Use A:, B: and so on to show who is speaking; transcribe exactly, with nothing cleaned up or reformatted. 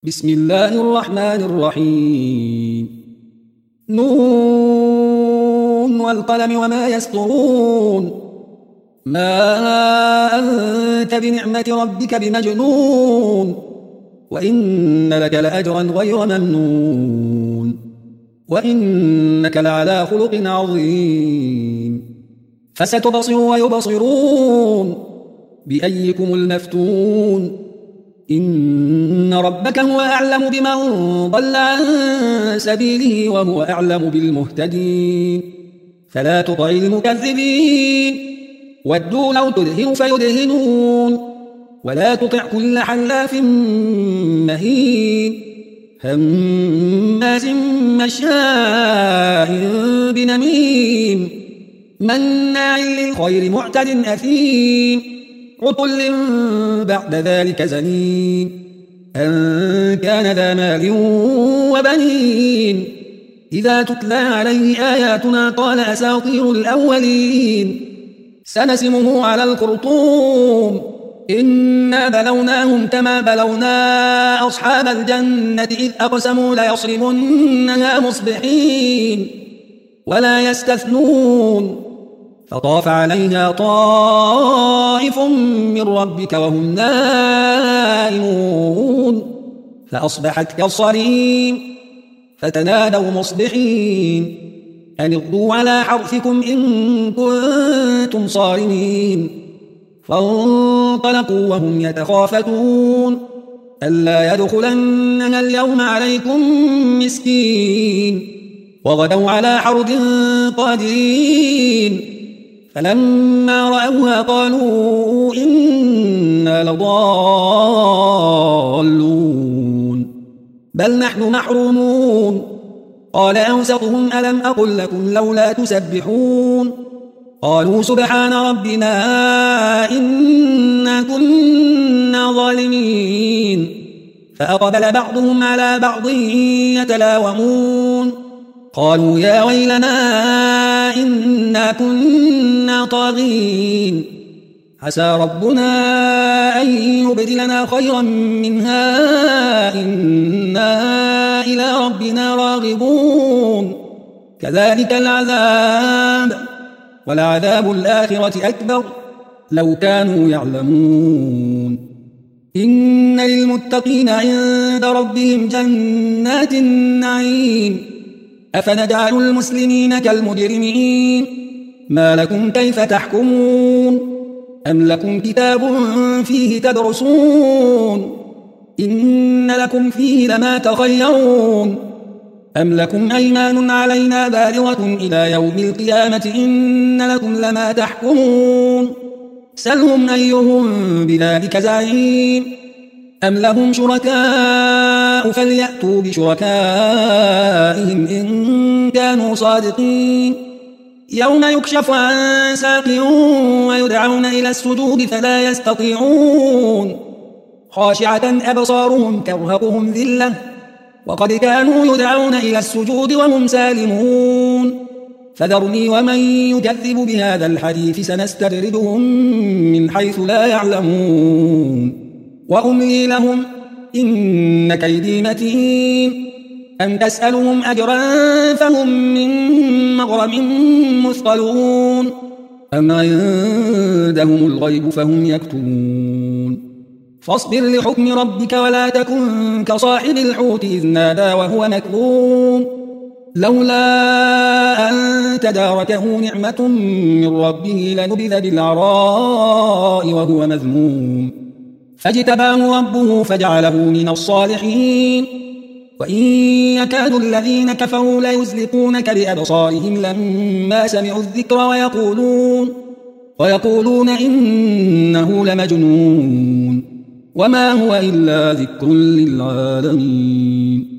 A: بسم الله الرحمن الرحيم نون والقلم وما يسطرون ما أنت بنعمة ربك بمجنون وإن لك لأجرا غير ممنون وإنك لعلى خلق عظيم فستبصر ويبصرون بأيكم المفتون إن ربك هو أعلم بمن ضل عن سبيله وهو أعلم بالمهتدين فلا تطع المكذبين ودوا لو تدهن فيدهنون ولا تطع كل حلاف مهين هماز مشاء بنميم مناع للخير معتد أثيم عتل بعد ذلك زنيم أن كان ذا مال وبنين إذا تتلى عليه آياتنا قال أساطير الأولين سنسمه على الخرطوم إنا بلوناهم كما بلونا أصحاب الجنة إذ أقسموا ليصرمنها مصبحين ولا يستثنون فطاف عليها طائف من ربك وهم نائمون فأصبحت كالصريم فتنادوا مصبحين أن اغدوا على حرثكم إن كنتم صارمين فانطلقوا وهم يتخافتون ألا يدخلنها اليوم عليكم مسكين وغدوا على حرد قادرين فلما رأوها قالوا إنا لضالون بل نحن محرومون قال أوسطهم ألم أقل لكم لولا تسبحون قالوا سبحان ربنا إنا كنا ظالمين فأقبل بعضهم على بعض يتلاومون قالوا يا ويلنا إنا كنا طاغين عسى ربنا أن يبدلنا خيرا منها إنا إلى ربنا راغبون كذلك العذاب ولعذاب الآخرة أكبر لو كانوا يعلمون إن للمتقين عند ربهم جنات النعيم أفنجعل المسلمين كالمجرمين ما لكم كيف تحكمون أم لكم كتاب فيه تدرسون إن لكم فيه لما تخيرون أم لكم أيمان علينا بالغة إلى يوم القيامة إن لكم لما تحكمون سلهم أيهم بذلك زعيم أم لهم شركاء فليأتوا بشركائهم إن كانوا صادقين يوم يكشف عن ساق ويدعون إلى السجود فلا يستطيعون خاشعة أبصارهم ترهقهم ذلة وقد كانوا يدعون إلى السجود وهم سالمون فذرني ومن يكذب بهذا الحديث سنستدرجهم من حيث لا يعلمون وأملي لهم إن كيدي متين أم تسألهم أجرا فهم من مغرم مثقلون أم عندهم الغيب فهم يكتبون فاصبر لحكم ربك ولا تكن كصاحب الحوت إذ نادى وهو مكظوم لولا أن تداركه نعمة من ربه لنبذ بالعراء وهو مذموم فاجتباه ربه فجعله من الصالحين وإن يكاد الذين كفروا ليزلقونك بأبصارهم لما سمعوا الذكر ويقولون, ويقولون إنه لمجنون وما هو إلا ذكر للعالمين.